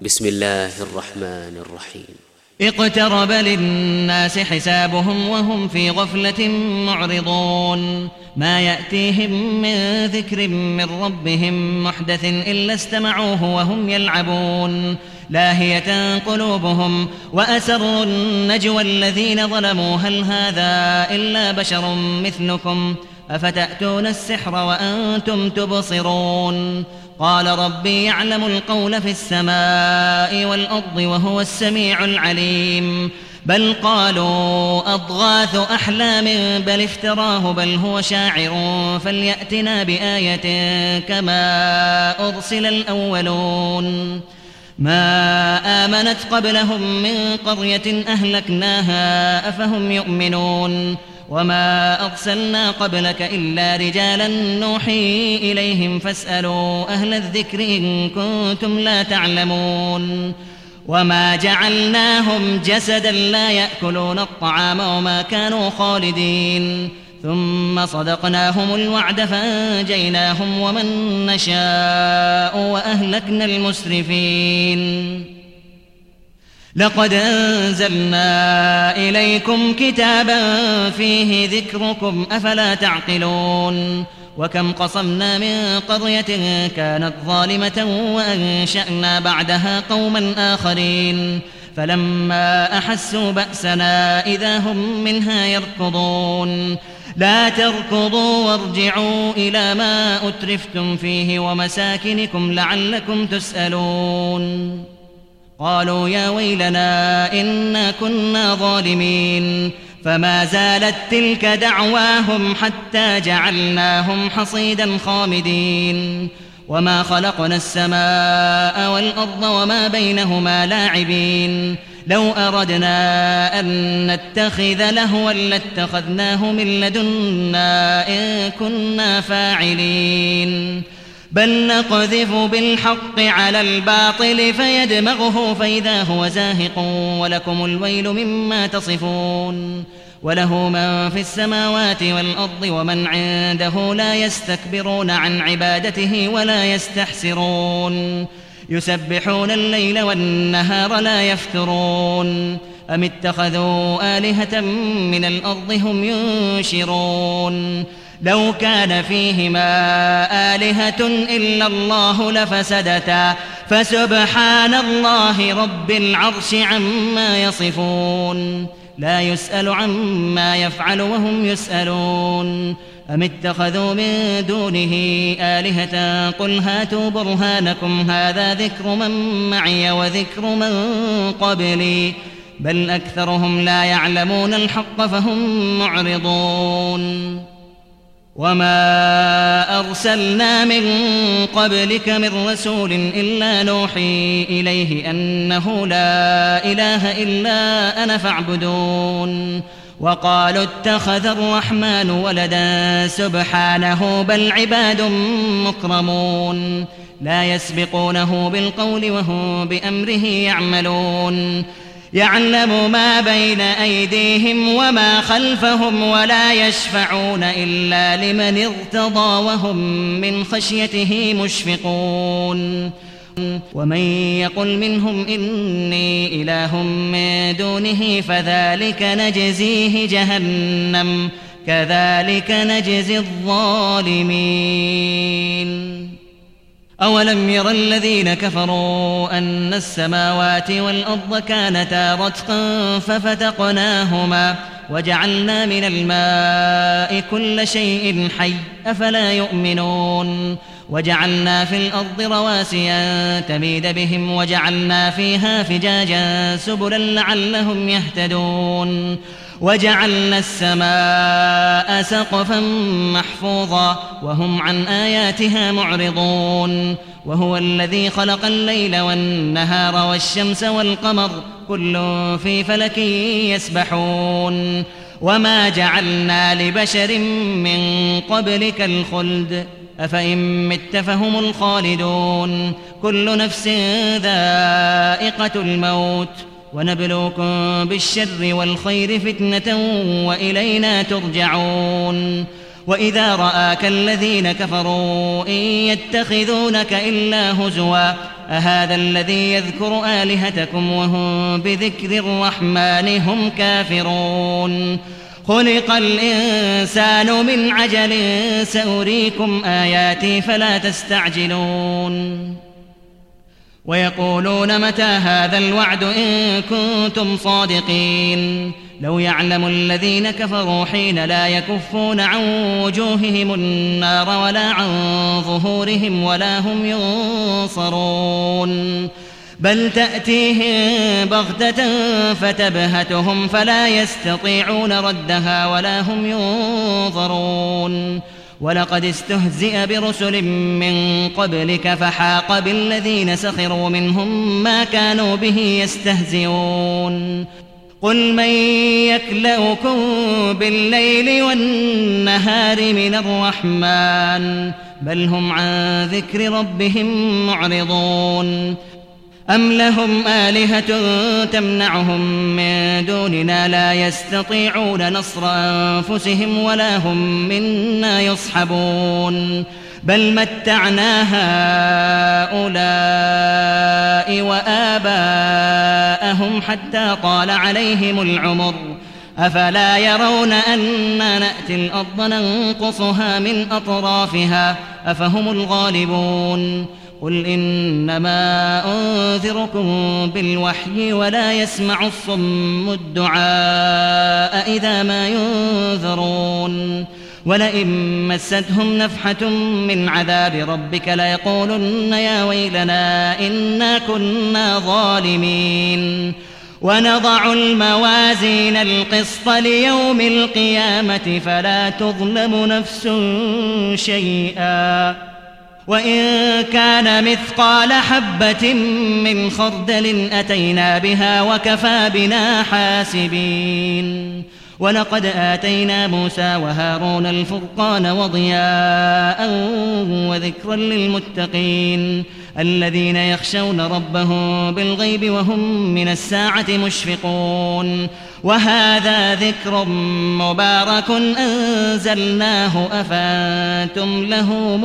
بسم الله الرحمن الرحيم. اقترب للناس حسابهم وهم في غفلة معرضون ما يأتيهم من ذكر من ربهم محدث إلا استمعوه وهم يلعبون لاهية قلوبهم وأسروا النجوى الذين ظلموا هل هذا إلا بشر مثلكم أفتأتون السحر وأنتم تبصرون قال ربي يعلم القول في السماء والأرض وهو السميع العليم بل قالوا أضغاث أحلام بل افتراه بل هو شاعر فليأتنا بآية كما أرسل الأولون ما آمنت قبلهم من قرية أهلكناها أفهم يؤمنون وما أرسلنا قبلك إلا رجالا نوحي إليهم فاسألوا أهل الذكر إن كنتم لا تعلمون وما جعلناهم جسدا لا يأكلون الطعام وما كانوا خالدين ثم صدقناهم الوعد فأنجيناهم ومن نشاء وأهلكنا المسرفين لقد أنزلنا إليكم كتابا فيه ذكركم أفلا تعقلون وكم قصمنا من قرية كانت ظالمة وأنشأنا بعدها قوما آخرين فلما أحسوا بأسنا إذا هم منها يركضون لا تركضوا وارجعوا إلى ما أترفتم فيه ومساكنكم لعلكم تسألون قالوا يا ويلنا إنا كنا ظالمين فما زالت تلك دعواهم حتى جعلناهم حصيدا خامدين وما خلقنا السماء والأرض وما بينهما لاعبين لو أردنا أن نتخذ لهوا لاتخذناه من لدنا إن كنا فاعلين بل نقذف بالحق على الباطل فيدمغه فإذا هو زاهق ولكم الويل مما تصفون وله من في السماوات والأرض ومن عنده لا يستكبرون عن عبادته ولا يستحسرون يسبحون الليل والنهار لا يفترون أم اتخذوا آلهة من الأرض هم ينشرون لو كان فيهما آلهة إلا الله لفسدتا فسبحان الله رب العرش عما يصفون لا يسأل عما يفعل وهم يسألون أم اتخذوا من دونه آلهة قل هاتوا برهانكم هذا ذكر من معي وذكر من قبلي بل أكثرهم لا يعلمون الحق فهم معرضون وما أرسلنا من قبلك من رسول إلا نوحي إليه أنه لا إله إلا أنا فاعبدون وقالوا اتخذ الرحمن ولدا سبحانه بل عباد مكرمون لا يسبقونه بالقول وهم بأمره يعملون يعلم ما بين أيديهم وما خلفهم ولا يشفعون إلا لمن ارتضى وهم من خشيته مشفقون ومن يقل منهم إني إله من دونه فذلك نجزيه جهنم كذلك نجزي الظالمين أولم ير الذين كفروا أن السماوات والأرض كانتا رتقا ففتقناهما وجعلنا من الماء كل شيء حي أفلا يؤمنون وجعلنا في الأرض رواسي أن تميد بهم وجعلنا فيها فجاجا سبلا لعلهم يهتدون وجعلنا السماء سقفا محفوظا وهم عن آياتها معرضون وهو الذي خلق الليل والنهار والشمس والقمر كل في فلك يسبحون وما جعلنا لبشر من قبلك الخلد أفإن مت فهم الخالدون كل نفس ذائقة الموت ونبلوكم بالشر والخير فتنة وإلينا ترجعون وإذا رآك الذين كفروا إن يتخذونك إلا هزوا أهذا الذي يذكر آلهتكم وهم بذكر الرحمن هم كافرون خلق الإنسان من عجل سأريكم آياتي فلا تستعجلون ويقولون متى هذا الوعد إن كنتم صادقين لو يعلم الذين كفروا حين لا يكفون عن وجوههم النار ولا عن ظهورهم ولا هم ينصرون بل تأتيهم بغتة فتبهتهم فلا يستطيعون ردها ولا هم ينظرون ولقد استهزئ برسل من قبلك فحاق بالذين سخروا منهم ما كانوا به يستهزئون قل من يكلؤكم بالليل والنهار من الرحمن بل هم عن ذكر ربهم معرضون أم لهم آلهة تمنعهم من دوننا لا يستطيعون نصر أنفسهم ولا هم منا يصحبون بل متعنا هؤلاء وآباءهم حتى طال عليهم العمر أفلا يرون أنا نأتي الأرض ننقصها من أطرافها أفهم الغالبون قل إنما أنذركم بالوحي ولا يسمع الصم الدعاء إذا ما ينذرون ولئن مستهم نفحة من عذاب ربك ليقولن يا ويلنا إنا كنا ظالمين ونضع الموازين القسط ليوم القيامة فلا تظلم نفس شيئا وإن كان مثقال حبة من خردل أتينا بها وكفى بنا حاسبين ولقد آتينا موسى وهارون الفرقان وضياء وذكرا للمتقين الذين يخشون ربهم بالغيب وهم من الساعة مشفقون وهذا ذكر مبارك أنزلناه أفأنتم له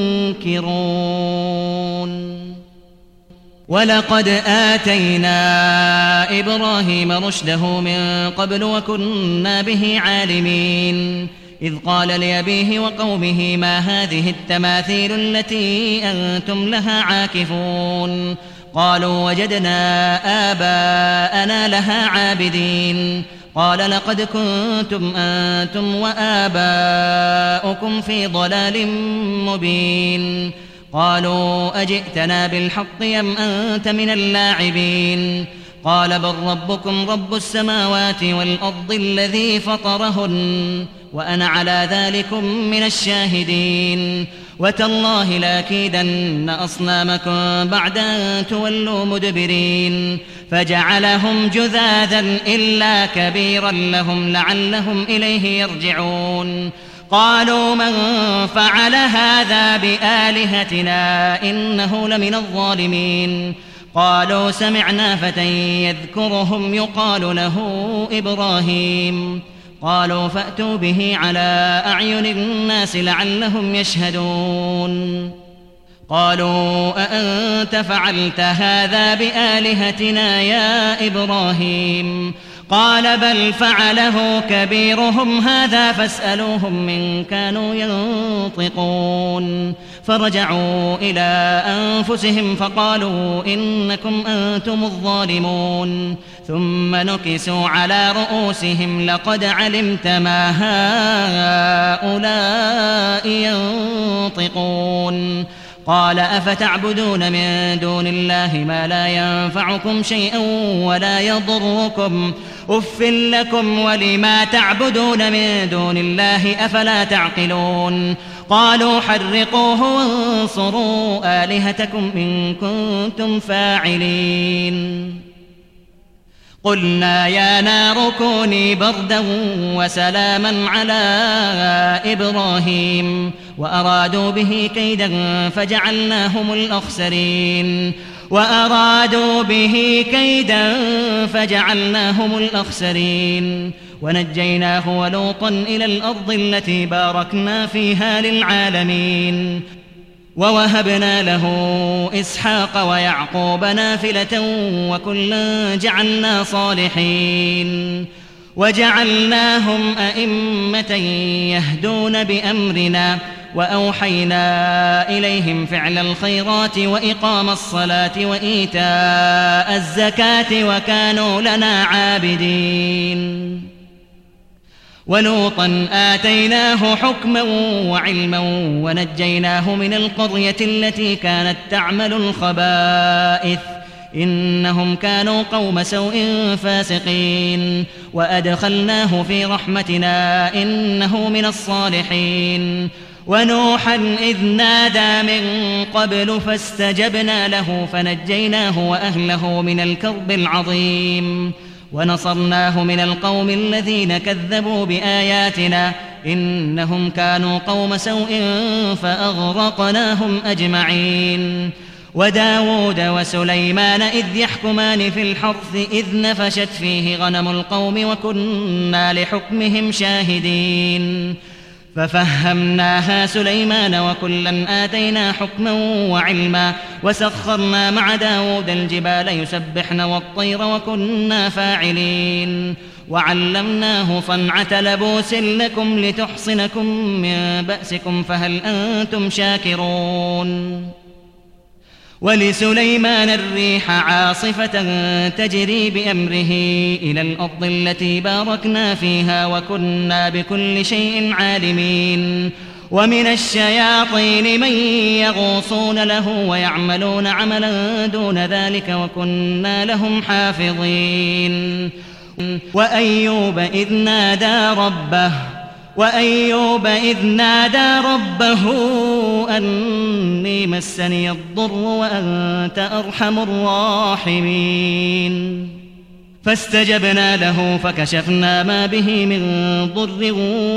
منكرون ولقد آتينا إبراهيم رشده من قبل وكنا به عالمين إذ قال لأبيه وقومه ما هذه التماثيل التي أنتم لها عاكفون قالوا وجدنا آباءنا لها عابدين قال لقد كنتم أنتم وآباؤكم في ضلال مبين قالوا أجئتنا بالحق أم أنت من اللاعبين قال بل ربكم رب السماوات والأرض الذي فطرهن وأنا على ذلكم من الشاهدين وتالله لأكيدن أصنامكم بعد أن تولوا مدبرين فجعلهم جذاذا إلا كبيرا لهم لعلهم إليه يرجعون قالوا من فعل هذا بآلهتنا إنه لمن الظالمين قالوا سمعنا فتى يذكرهم يقال له إبراهيم قالوا فأتوا به على أعين الناس لعلهم يشهدون قالوا أأنت فعلت هذا بآلهتنا يا إبراهيم قال بل فعله كبيرهم هذا فاسألوهم من كانوا ينطقون فرجعوا إلى أنفسهم فقالوا إنكم أنتم الظالمون ثم نكسوا على رؤوسهم لقد علمت ما هؤلاء ينطقون قال أفتعبدون من دون الله ما لا ينفعكم شيئا ولا يضركم أف لكم ولما تعبدون من دون الله أفلا تعقلون قالوا حرقوه وانصروا آلهتكم إن كنتم فاعلين قلنا يا نار كوني بردا وسلاما على إبراهيم وأرادوا به كيدا فجعلناهم الأخسرين ونجيناه ولوطا إلى الأرض التي باركنا فيها للعالمين ووهبنا له إسحاق ويعقوب نافلة وكلا جعلنا صالحين وجعلناهم أئمة يهدون بأمرنا وأوحينا إليهم فعل الخيرات وإقام الصلاة وإيتاء الزكاة وكانوا لنا عابدين ولوطا آتيناه حكما وعلما ونجيناه من القرية التي كانت تعمل الخبائث إنهم كانوا قوم سوء فاسقين وأدخلناه في رحمتنا إنه من الصالحين ونوحا إذ نادى من قبل فاستجبنا له فنجيناه وأهله من الكرب العظيم ونصرناه من القوم الذين كذبوا بآياتنا إنهم كانوا قوم سوء فأغرقناهم أجمعين وداود وسليمان إذ يحكمان في الحرث إذ نفشت فيه غنم القوم وكنا لحكمهم شاهدين ففهمناها سليمان وكلا آتينا حكما وعلما وسخرنا مع داود الجبال يسبحن والطير وكنا فاعلين وعلمناه صنعة لبوس لكم لتحصنكم من بأسكم فهل أنتم شاكرون ولسليمان الريح عاصفة تجري بأمره إلى الأرض التي باركنا فيها وكنا بكل شيء عالمين ومن الشياطين من يغوصون له ويعملون عملا دون ذلك وكنا لهم حافظين وأيوب إذ نادى ربه أني مسني الضر وأنت أرحم الراحمين فاستجبنا له فكشفنا ما به من ضر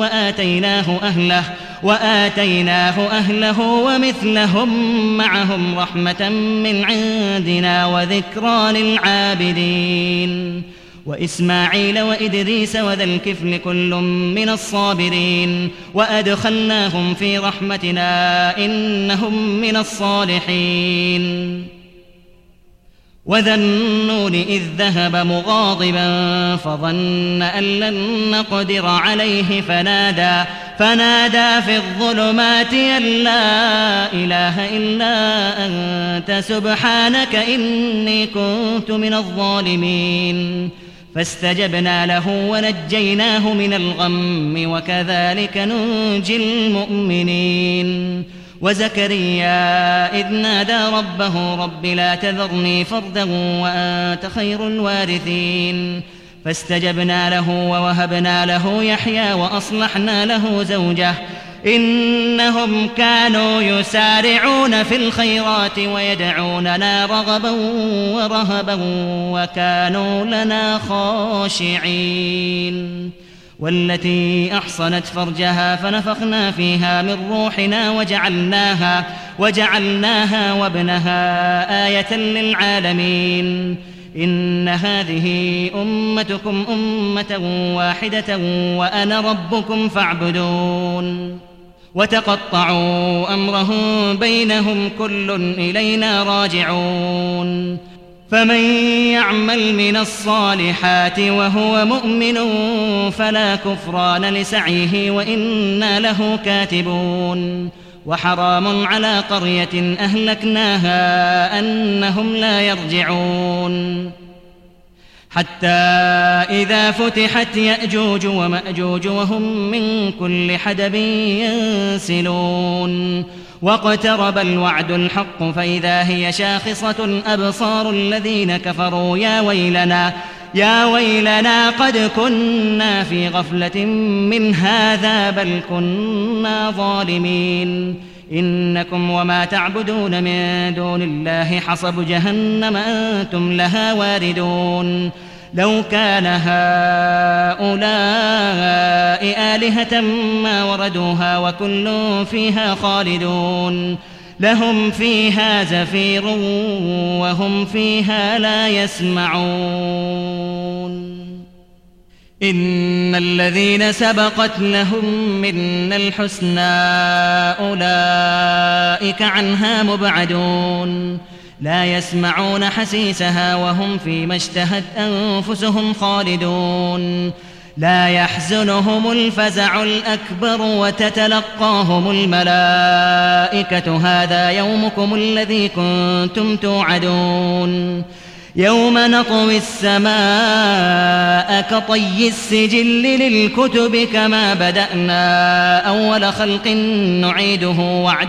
وآتيناه أهله ومثلهم معهم رحمة من عندنا وذكرى للعابدين وإسماعيل وإدريس وذا الكفل كل من الصابرين وأدخلناهم في رحمتنا إنهم من الصالحين وذا النون إذ ذهب مغاضبا فظن أن لن نقدر عليه فنادى في الظلمات أن لا إله إلا أنت سبحانك إني كنت من الظالمين فاستجبنا له ونجيناه من الغم وكذلك ننجي المؤمنين وزكريا إذ نادى ربه رب لا تذرني فردا وأنت خير الوارثين فاستجبنا له ووهبنا له يحيى وأصلحنا له زوجه إنهم كانوا يسارعون في الخيرات ويدعوننا رغبا ورهبا وكانوا لنا خاشعين والتي أحصنت فرجها فنفخنا فيها من روحنا وجعلناها وابنها آية للعالمين إن هذه أمتكم أمة واحدة وأنا ربكم فاعبدون وتقطعوا أمرهم بينهم كل إلينا راجعون فمن يعمل من الصالحات وهو مؤمن فلا كفران لسعيه وإنا له كاتبون وحرام على قرية أهلكناها أنهم لا يرجعون حتى إذا فتحت يأجوج ومأجوج وهم من كل حدب ينسلون واقترب الوعد الحق فإذا هي شاخصة أبصار الذين كفروا يا ويلنا قد كنا في غفلة من هذا بل كنا ظالمين إنكم وما تعبدون من دون الله حصب جهنم أنتم لها واردون لو كان هؤلاء آلهة ما وردوها وكل فيها خالدون لهم فيها زفير وهم فيها لا يسمعون إن الذين سبقت لهم منا الحسنى أولئك عنها مبعدون لا يسمعون حسيسها وهم فيما اشتهت أنفسهم خالدون لا يحزنهم الفزع الأكبر وتتلقاهم الملائكة هذا يومكم الذي كنتم توعدون يوم نطوي السماء كطي السجل للكتب كما بدأنا أول خلق نعيده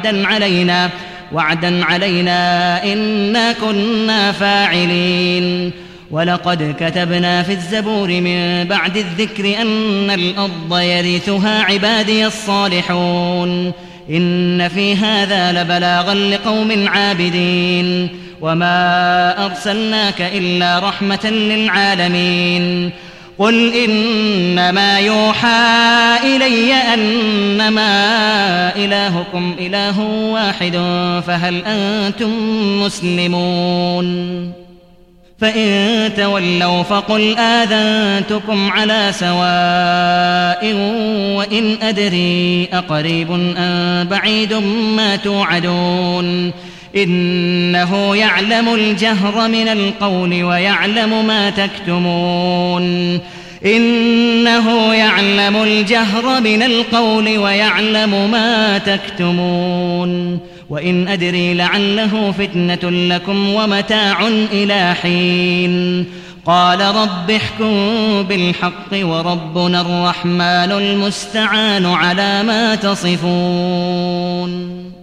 وعدا علينا إنا كنا فاعلين ولقد كتبنا في الزبور من بعد الذكر أن الأرض يرثها عبادي الصالحون إن في هذا لبلاغا لقوم عابدين وما أرسلناك إلا رحمة للعالمين قل إنما يوحى إلي أنما إلهكم إله واحد فهل أنتم مسلمون فإن تولوا فقل آذنتكم على سواء وإن أدري أقريب أم بعيد ما توعدون إنه يعلم الجهر من القول ويعلم ما تكتمون إنه يعلم الجهر من القول ويعلم ما تكتمون وإن أدري لعله فتنة لكم ومتاع إلى حين قال رب احكم بالحق وربنا الرحمن المستعان على ما تصفون